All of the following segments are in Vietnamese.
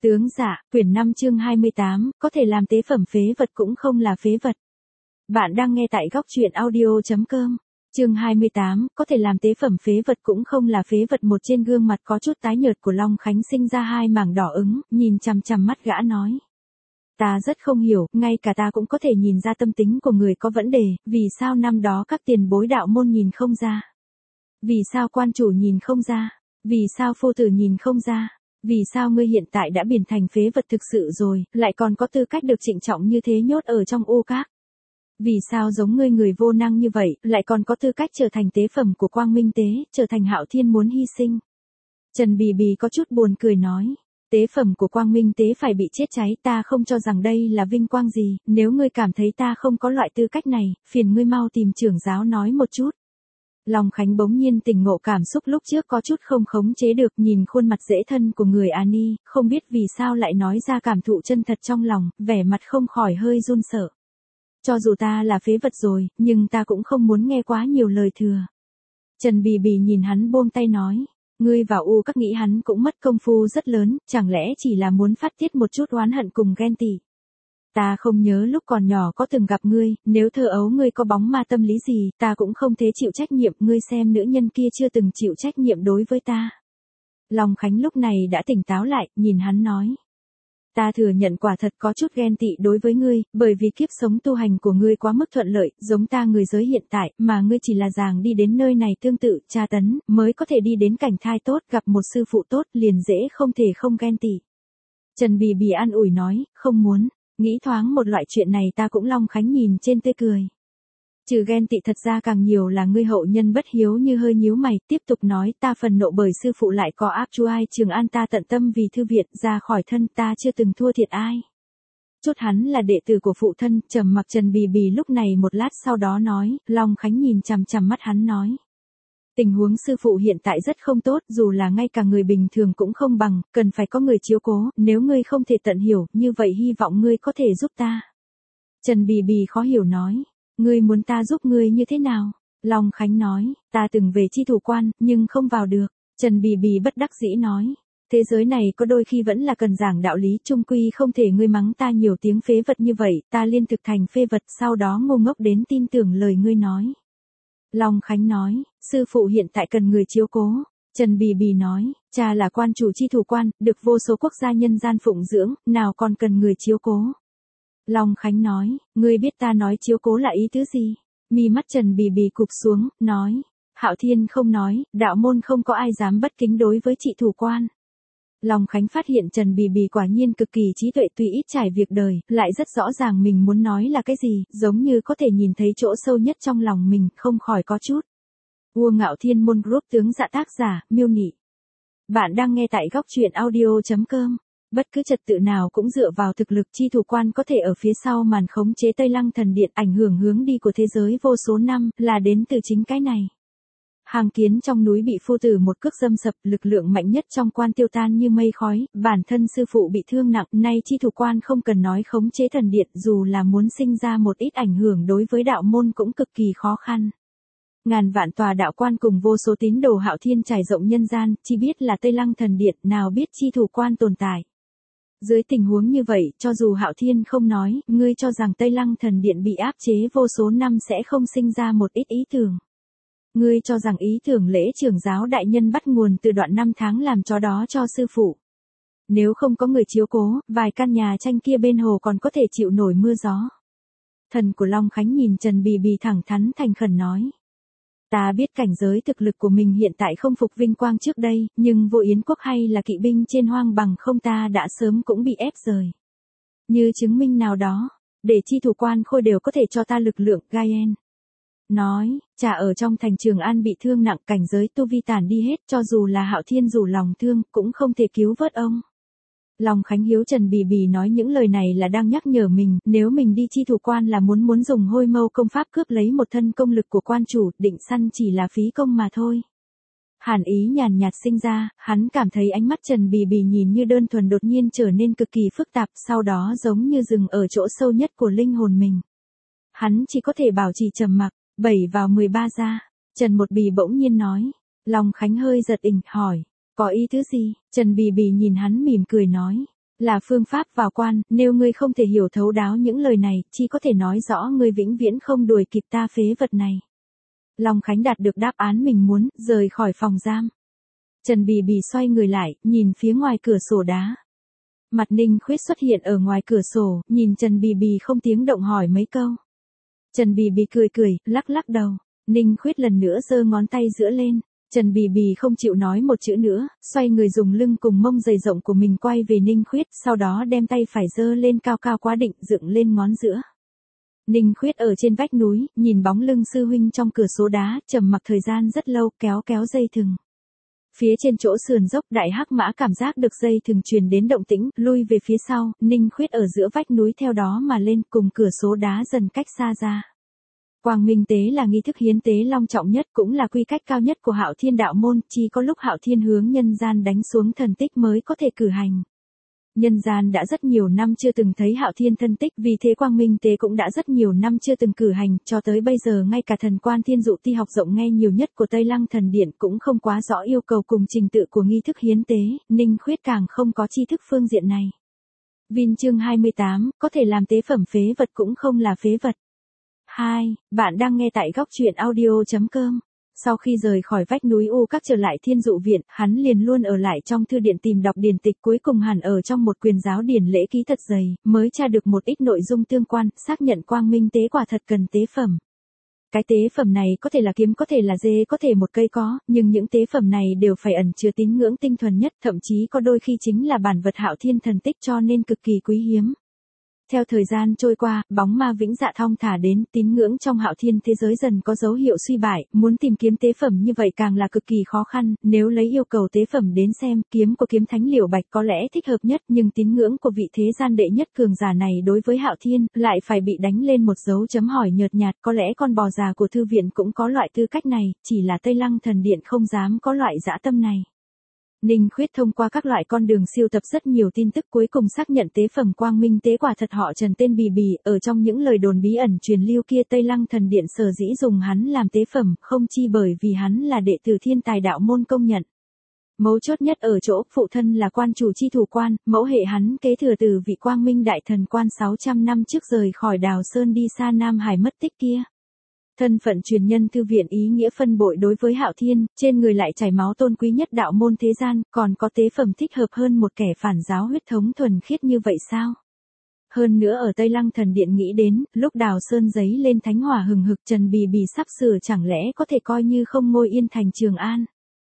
Tướng dạ, quyển 5 chương 28, có thể làm tế phẩm phế vật cũng không là phế vật. Bạn đang nghe tại góc truyện audio.com. Chương 28, có thể làm tế phẩm phế vật cũng không là phế vật. Một trên gương mặt có chút tái nhợt của Long Khánh sinh ra hai mảng đỏ ứng, nhìn chằm chằm mắt gã nói. Ta rất không hiểu, ngay cả ta cũng có thể nhìn ra tâm tính của người có vấn đề, vì sao năm đó các tiền bối đạo môn nhìn không ra? Vì sao quan chủ nhìn không ra? Vì sao phu tử nhìn không ra? Vì sao ngươi hiện tại đã biến thành phế vật thực sự rồi, lại còn có tư cách được trịnh trọng như thế nhốt ở trong ô các? Vì sao giống ngươi người vô năng như vậy, lại còn có tư cách trở thành tế phẩm của Quang Minh Tế, trở thành Hạo Thiên muốn hy sinh? Trần Bì Bì có chút buồn cười nói. Tế phẩm của Quang Minh Tế phải bị chết cháy, ta không cho rằng đây là vinh quang gì, nếu ngươi cảm thấy ta không có loại tư cách này, phiền ngươi mau tìm trưởng giáo nói một chút. Long Khánh bỗng nhiên tỉnh ngộ cảm xúc lúc trước có chút không khống chế được, nhìn khuôn mặt dễ thân của người Ani, không biết vì sao lại nói ra cảm thụ chân thật trong lòng, vẻ mặt không khỏi hơi run sợ. Cho dù ta là phế vật rồi, nhưng ta cũng không muốn nghe quá nhiều lời thừa. Trần Bì Bì nhìn hắn buông tay nói, ngươi vào u các nghĩ hắn cũng mất công phu rất lớn, chẳng lẽ chỉ là muốn phát tiết một chút oán hận cùng ghen tị. Ta không nhớ lúc còn nhỏ có từng gặp ngươi, nếu thơ ấu ngươi có bóng ma tâm lý gì, ta cũng không thể chịu trách nhiệm, ngươi xem nữ nhân kia chưa từng chịu trách nhiệm đối với ta. Long Khánh lúc này đã tỉnh táo lại, nhìn hắn nói. Ta thừa nhận quả thật có chút ghen tị đối với ngươi, bởi vì kiếp sống tu hành của ngươi quá mức thuận lợi, giống ta người giới hiện tại, mà ngươi chỉ là dàng đi đến nơi này tương tự, tra tấn, mới có thể đi đến cảnh thai tốt, gặp một sư phụ tốt, liền dễ không thể không ghen tị. Trần Bì Bì an ủi nói, không muốn. Nghĩ thoáng một loại chuyện này ta cũng. Long Khánh nhìn trên tươi cười. Trừ ghen tị thật ra càng nhiều là ngươi hậu nhân bất hiếu, như hơi nhíu mày, tiếp tục nói, ta phần nộ bởi sư phụ lại có áp chu ai Trường An, ta tận tâm vì thư viện, ra khỏi thân ta chưa từng thua thiệt ai. Chốt hắn là đệ tử của phụ thân, trầm mặc. Trần Bì Bì lúc này một lát sau đó nói, Long Khánh nhìn chằm chằm mắt hắn nói. Tình huống sư phụ hiện tại rất không tốt, dù là ngay cả người bình thường cũng không bằng, cần phải có người chiếu cố, nếu ngươi không thể tận hiểu, như vậy hy vọng ngươi có thể giúp ta. Trần Bì Bì khó hiểu nói, ngươi muốn ta giúp ngươi như thế nào? Long Khánh nói, ta từng về chi thủ quan, nhưng không vào được. Trần Bì Bì bất đắc dĩ nói, thế giới này có đôi khi vẫn là cần giảng đạo lý, chung quy không thể ngươi mắng ta nhiều tiếng phế vật như vậy, ta liên thực thành phế vật, sau đó ngu ngốc đến tin tưởng lời ngươi nói. Long Khánh nói, sư phụ hiện tại cần người chiếu cố. Trần Bì Bì nói, cha là quan chủ chi thủ quan, được vô số quốc gia nhân gian phụng dưỡng, nào còn cần người chiếu cố. Long Khánh nói, ngươi biết ta nói chiếu cố là ý tứ gì? Mi mắt Trần Bì Bì cụp xuống, nói, Hạo Thiên không nói, đạo môn không có ai dám bất kính đối với chị thủ quan. Long Khánh phát hiện Trần Bì Bì quả nhiên cực kỳ trí tuệ, tuy ít trải việc đời, lại rất rõ ràng mình muốn nói là cái gì, giống như có thể nhìn thấy chỗ sâu nhất trong lòng mình, không khỏi có chút. Vua Ngạo Thiên Môn Group, tướng dạ, tác giả, Miêu Nị. Bạn đang nghe tại góc truyện audio.com. Bất cứ trật tự nào cũng dựa vào thực lực, chi thủ quan có thể ở phía sau màn khống chế Tây Lăng thần điện, ảnh hưởng hướng đi của thế giới vô số năm, là đến từ chính cái này. Hàng Kiến trong núi bị phu tử một cước dâm sập, lực lượng mạnh nhất trong quan tiêu tan như mây khói, bản thân sư phụ bị thương nặng, nay chi thủ quan không cần nói khống chế thần điện, dù là muốn sinh ra một ít ảnh hưởng đối với đạo môn cũng cực kỳ khó khăn. Ngàn vạn tòa đạo quan cùng vô số tín đồ Hạo Thiên trải rộng nhân gian, chỉ biết là Tây Lăng thần điện, nào biết chi thủ quan tồn tại. Dưới tình huống như vậy, cho dù Hạo Thiên không nói, ngươi cho rằng Tây Lăng thần điện bị áp chế vô số năm sẽ không sinh ra một ít ý tưởng. Ngươi cho rằng ý tưởng lễ trưởng giáo đại nhân bắt nguồn từ đoạn 5 tháng làm chó đó cho sư phụ. Nếu không có người chiếu cố, vài căn nhà tranh kia bên hồ còn có thể chịu nổi mưa gió. Thần của Long Khánh nhìn Trần Bì Bì thẳng thắn thành khẩn nói. Ta biết cảnh giới thực lực của mình hiện tại không phục vinh quang trước đây, nhưng Vô Yến quốc hay là kỵ binh trên hoang bằng không, ta đã sớm cũng bị ép rời. Như chứng minh nào đó, để chi thủ quan khôi đều có thể cho ta lực lượng. Gaien nói, cha ở trong thành Trường An bị thương nặng, cảnh giới tu vi tàn đi hết, cho dù là Hạo Thiên dù lòng thương, cũng không thể cứu vớt ông. Long Khánh hiếu Trần Bì Bì nói những lời này là đang nhắc nhở mình, nếu mình đi chi thủ quan là muốn dùng hôi mâu công pháp cướp lấy một thân công lực của quan chủ, định săn chỉ là phí công mà thôi. Hàn ý nhàn nhạt sinh ra, hắn cảm thấy ánh mắt Trần Bì Bì nhìn như đơn thuần đột nhiên trở nên cực kỳ phức tạp, sau đó giống như dừng ở chỗ sâu nhất của linh hồn mình. Hắn chỉ có thể bảo trì trầm mặc. 7 vào 13 ra. Trần Một Bì bỗng nhiên nói. Long Khánh hơi giật ỉnh, hỏi. Có ý tứ gì? Trần Bì Bì nhìn hắn mỉm cười nói. là phương pháp vào quan, nếu ngươi không thể hiểu thấu đáo những lời này, chỉ có thể nói rõ ngươi vĩnh viễn không đuổi kịp ta phế vật này. Long Khánh đạt được đáp án mình muốn, rời khỏi phòng giam. Trần Bì Bì xoay người lại, nhìn phía ngoài cửa sổ đá. Mặt Ninh Khuyết xuất hiện ở ngoài cửa sổ, nhìn Trần Bì Bì không tiếng động hỏi mấy câu. Trần Bì Bì cười cười, lắc lắc đầu. Ninh Khuyết lần nữa giơ ngón tay giữa lên. Trần Bì Bì không chịu nói một chữ nữa, xoay người dùng lưng cùng mông dày rộng của mình quay về Ninh Khuyết, sau đó đem tay phải giơ lên cao cao quá định dựng lên ngón giữa. Ninh Khuyết ở trên vách núi, nhìn bóng lưng sư huynh trong cửa sổ đá, trầm mặc thời gian rất lâu, kéo dây thừng. Phía trên chỗ sườn dốc Đại Hắc Mã cảm giác được dây thừng truyền đến động tĩnh, lui về phía sau, Ninh Khuyết ở giữa vách núi theo đó mà lên, cùng cửa sổ đá dần cách xa ra. Quang Minh tế là nghi thức hiến tế long trọng nhất, cũng là quy cách cao nhất của Hạo Thiên đạo môn, chỉ có lúc Hạo Thiên hướng nhân gian đánh xuống thần tích mới có thể cử hành. Nhân gian đã rất nhiều năm chưa từng thấy Hạo Thiên thân tích, vì thế Quang Minh tế cũng đã rất nhiều năm chưa từng cử hành, cho tới bây giờ ngay cả thần quan Thiên Dụ Ti học rộng nghe nhiều nhất của Tây Lăng Thần Điện cũng không quá rõ yêu cầu cùng trình tự của nghi thức hiến tế, Ninh Khuyết càng không có tri thức phương diện này. Vin chương 28, có thể làm tế phẩm phế vật cũng không là phế vật. 2. Bạn đang nghe tại góc truyện audio.com. Sau khi rời khỏi vách núi U Các trở lại Thiên Dụ Viện, hắn liền luôn ở lại trong thư điện tìm đọc điển tịch, cuối cùng hẳn ở trong một quyền giáo điển lễ ký thật dày, mới tra được một ít nội dung tương quan, xác nhận Quang Minh tế quả thật cần tế phẩm. Cái tế phẩm này có thể là kiếm, có thể là dê, có thể một cây có, nhưng những tế phẩm này đều phải ẩn chứa tín ngưỡng tinh thuần nhất, thậm chí có đôi khi chính là bản vật Hạo Thiên thần tích, cho nên cực kỳ quý hiếm. Theo thời gian trôi qua, bóng ma vĩnh dạ thong thả đến, tín ngưỡng trong Hạo Thiên thế giới dần có dấu hiệu suy bại, muốn tìm kiếm tế phẩm như vậy càng là cực kỳ khó khăn, nếu lấy yêu cầu tế phẩm đến xem, kiếm của kiếm thánh Liễu Bạch có lẽ thích hợp nhất, nhưng tín ngưỡng của vị thế gian đệ nhất cường giả này đối với Hạo Thiên, lại phải bị đánh lên một dấu chấm hỏi nhợt nhạt, có lẽ con bò già của thư viện cũng có loại tư cách này, chỉ là Tây Lăng Thần Điện không dám có loại dã tâm này. Ninh Khuyết thông qua các loại con đường siêu tập rất nhiều tin tức, cuối cùng xác nhận tế phẩm Quang Minh tế quả thật họ Trần tên Bì Bì, ở trong những lời đồn bí ẩn truyền lưu kia Tây Lăng Thần Điện sở dĩ dùng hắn làm tế phẩm, không chi bởi vì hắn là đệ tử Thiên Tài đạo môn công nhận. Mấu chốt nhất ở chỗ, phụ thân là quan chủ chi thủ quan, mẫu hệ hắn kế thừa từ vị Quang Minh đại thần quan 600 năm trước rời khỏi Đào Sơn đi xa Nam Hải mất tích kia. Thân phận truyền nhân thư viện ý nghĩa phân bội đối với Hạo Thiên, trên người lại chảy máu tôn quý nhất đạo môn thế gian, còn có tế phẩm thích hợp hơn một kẻ phản giáo huyết thống thuần khiết như vậy sao? Hơn nữa ở Tây Lăng Thần Điện nghĩ đến, lúc Đào Sơn giấy lên thánh hỏa hừng hực, Trần Bì Bì sắp sửa chẳng lẽ có thể coi như không ngôi yên thành Trường An.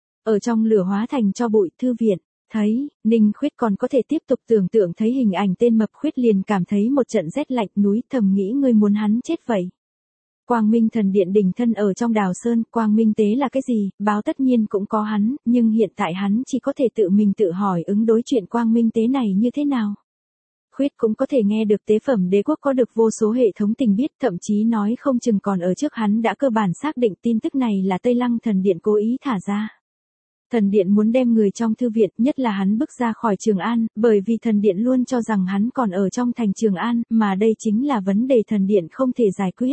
Ở trong lửa hóa thành cho bụi, thư viện. Thấy, Ninh Khuyết còn có thể tiếp tục tưởng tượng thấy hình ảnh tên Mập Khuyết liền cảm thấy một trận rét lạnh núi, thầm nghĩ ngươi muốn hắn chết vậy. Quang Minh Thần Điện đình thân ở trong Đào Sơn, Quang Minh tế là cái gì, báo tất nhiên cũng có hắn, nhưng hiện tại hắn chỉ có thể tự mình tự hỏi ứng đối chuyện Quang Minh tế này như thế nào. Khuyết cũng có thể nghe được tế phẩm đế quốc có được vô số hệ thống tình biết, thậm chí nói không chừng còn ở trước hắn đã cơ bản xác định tin tức này là Tây Lăng Thần Điện cố ý thả ra. Thần Điện muốn đem người trong thư viện, nhất là hắn bước ra khỏi Trường An, bởi vì Thần Điện luôn cho rằng hắn còn ở trong thành Trường An, mà đây chính là vấn đề Thần Điện không thể giải quyết.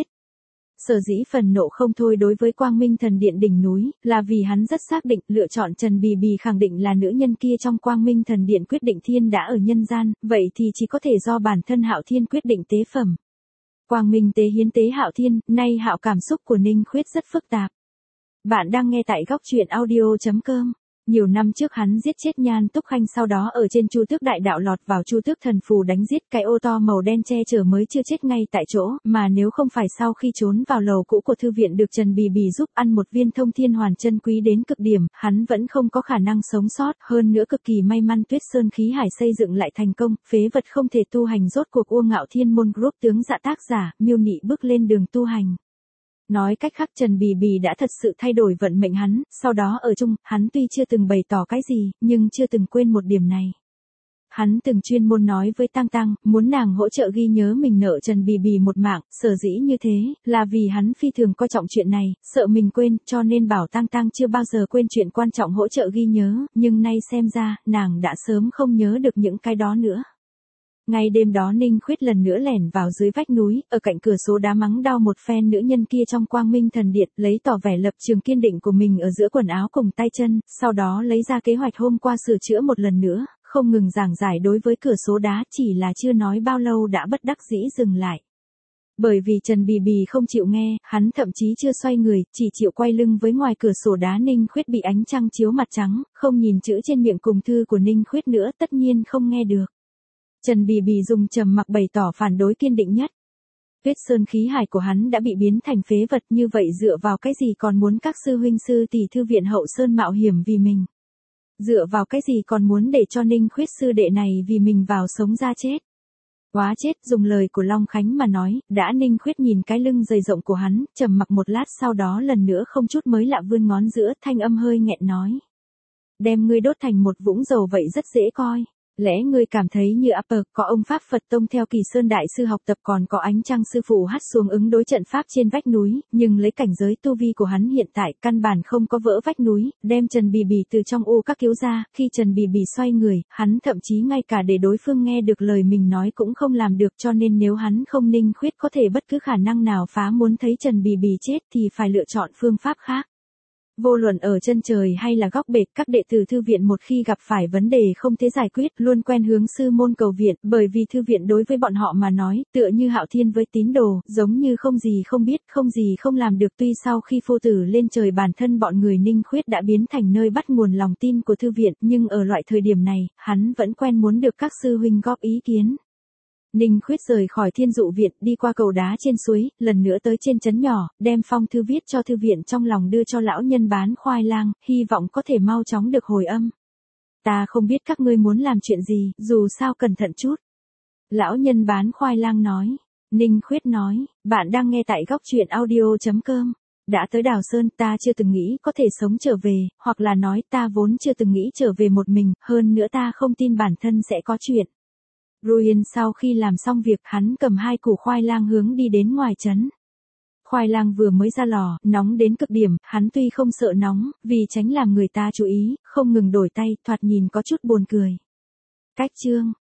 Sở dĩ phần nộ không thôi đối với Quang Minh Thần Điện đỉnh núi, là vì hắn rất xác định, lựa chọn Trần Bì Bì khẳng định là nữ nhân kia trong Quang Minh Thần Điện quyết định thiên đã ở nhân gian, vậy thì chỉ có thể do bản thân Hạo Thiên quyết định tế phẩm. Quang Minh tế hiến tế Hạo Thiên, nay Hạo cảm xúc của Ninh Khuyết rất phức tạp. Bạn đang nghe tại góc truyện audio.com. Nhiều năm trước hắn giết chết Nhan Túc Khanh, sau đó ở trên Chu Tước Đại Đạo lọt vào Chu Tước Thần Phù đánh giết, cái ô to màu đen che chở mới chưa chết ngay tại chỗ, mà nếu không phải sau khi trốn vào lầu cũ của thư viện được Trần Bì Bì giúp ăn một viên thông thiên hoàn chân quý đến cực điểm, hắn vẫn không có khả năng sống sót, hơn nữa cực kỳ may mắn Tuyết Sơn khí hải xây dựng lại thành công, phế vật không thể tu hành rốt cuộc Ua Ngạo Thiên môn group tướng dạ tác giả, miêu nị bước lên đường tu hành. Nói cách khác Trần Bì Bì đã thật sự thay đổi vận mệnh hắn, sau đó ở chung, hắn tuy chưa từng bày tỏ cái gì, nhưng chưa từng quên một điểm này. Hắn từng chuyên môn nói với Tang Tang, muốn nàng hỗ trợ ghi nhớ mình nợ Trần Bì Bì một mạng, sở dĩ như thế, là vì hắn phi thường coi trọng chuyện này, sợ mình quên, cho nên bảo Tang Tang chưa bao giờ quên chuyện quan trọng hỗ trợ ghi nhớ, nhưng nay xem ra, nàng đã sớm không nhớ được những cái đó nữa. Ngay đêm đó Ninh Khuyết lần nữa lẻn vào dưới vách núi, ở cạnh cửa sổ đá mắng đau một phen nữ nhân kia trong Quang Minh Thần Điện, lấy tỏ vẻ lập trường kiên định của mình ở giữa quần áo cùng tay chân, sau đó lấy ra kế hoạch hôm qua sửa chữa một lần nữa, không ngừng giảng giải đối với cửa số đá, chỉ là chưa nói bao lâu đã bất đắc dĩ dừng lại. Bởi vì Trần Bì Bì không chịu nghe, hắn thậm chí chưa xoay người, chỉ chịu quay lưng với ngoài cửa sổ đá. Ninh Khuyết bị ánh trăng chiếu mặt trắng, không nhìn chữ trên miệng cùng thư của Ninh Khuyết nữa, tất nhiên không nghe được. Trần Bì Bì dùng trầm mặc bày tỏ phản đối kiên định nhất. Tuyết Sơn khí hải của hắn đã bị biến thành phế vật, như vậy dựa vào cái gì còn muốn các sư huynh sư tỷ thư viện Hậu Sơn mạo hiểm vì mình? Dựa vào cái gì còn muốn để cho Ninh Khuyết sư đệ này vì mình vào sống ra chết? Quá chết, dùng lời của Long Khánh mà nói, đã. Ninh Khuyết nhìn cái lưng dày rộng của hắn, trầm mặc một lát, sau đó lần nữa không chút mới lạ vươn ngón giữa, thanh âm hơi nghẹn nói. Đem ngươi đốt thành một vũng dầu vậy rất dễ coi. Lẽ ngươi cảm thấy như Upper có ông Pháp Phật Tông theo Kỳ Sơn Đại Sư học tập, còn có ánh trăng sư phụ hát xuống ứng đối trận pháp trên vách núi, nhưng lấy cảnh giới tu vi của hắn hiện tại căn bản không có vỡ vách núi, đem Trần Bì Bì từ trong u các cứu ra. Khi Trần Bì Bì xoay người, hắn thậm chí ngay cả để đối phương nghe được lời mình nói cũng không làm được, cho nên nếu hắn không, Ninh Khuyết có thể bất cứ khả năng nào phá muốn thấy Trần Bì Bì chết thì phải lựa chọn phương pháp khác. Vô luận ở chân trời hay là góc bể, các đệ tử thư viện một khi gặp phải vấn đề không thể giải quyết, luôn quen hướng sư môn cầu viện, bởi vì thư viện đối với bọn họ mà nói, tựa như Hạo Thiên với tín đồ, giống như không gì không biết, không gì không làm được. Tuy sau khi phu tử lên trời, bản thân bọn người Ninh Khuyết đã biến thành nơi bắt nguồn lòng tin của thư viện, nhưng ở loại thời điểm này, hắn vẫn quen muốn được các sư huynh góp ý kiến. Ninh Khuyết rời khỏi Thiên Dụ viện, đi qua cầu đá trên suối, lần nữa tới trên trấn nhỏ, đem phong thư viết cho thư viện trong lòng đưa cho lão nhân bán khoai lang, hy vọng có thể mau chóng được hồi âm. Ta không biết các ngươi muốn làm chuyện gì, dù sao cẩn thận chút. Lão nhân bán khoai lang nói. Ninh Khuyết nói, bạn đang nghe tại góc truyện audio.com. Đã tới Đào Sơn, ta chưa từng nghĩ có thể sống trở về, hoặc là nói ta vốn chưa từng nghĩ trở về một mình, hơn nữa ta không tin bản thân sẽ có chuyện. Ruyen sau khi làm xong việc, hắn cầm 2 củ khoai lang hướng đi đến ngoài trấn. Khoai lang vừa mới ra lò, nóng đến cực điểm, hắn tuy không sợ nóng, vì tránh làm người ta chú ý, không ngừng đổi tay, thoạt nhìn có chút buồn cười. Cách chương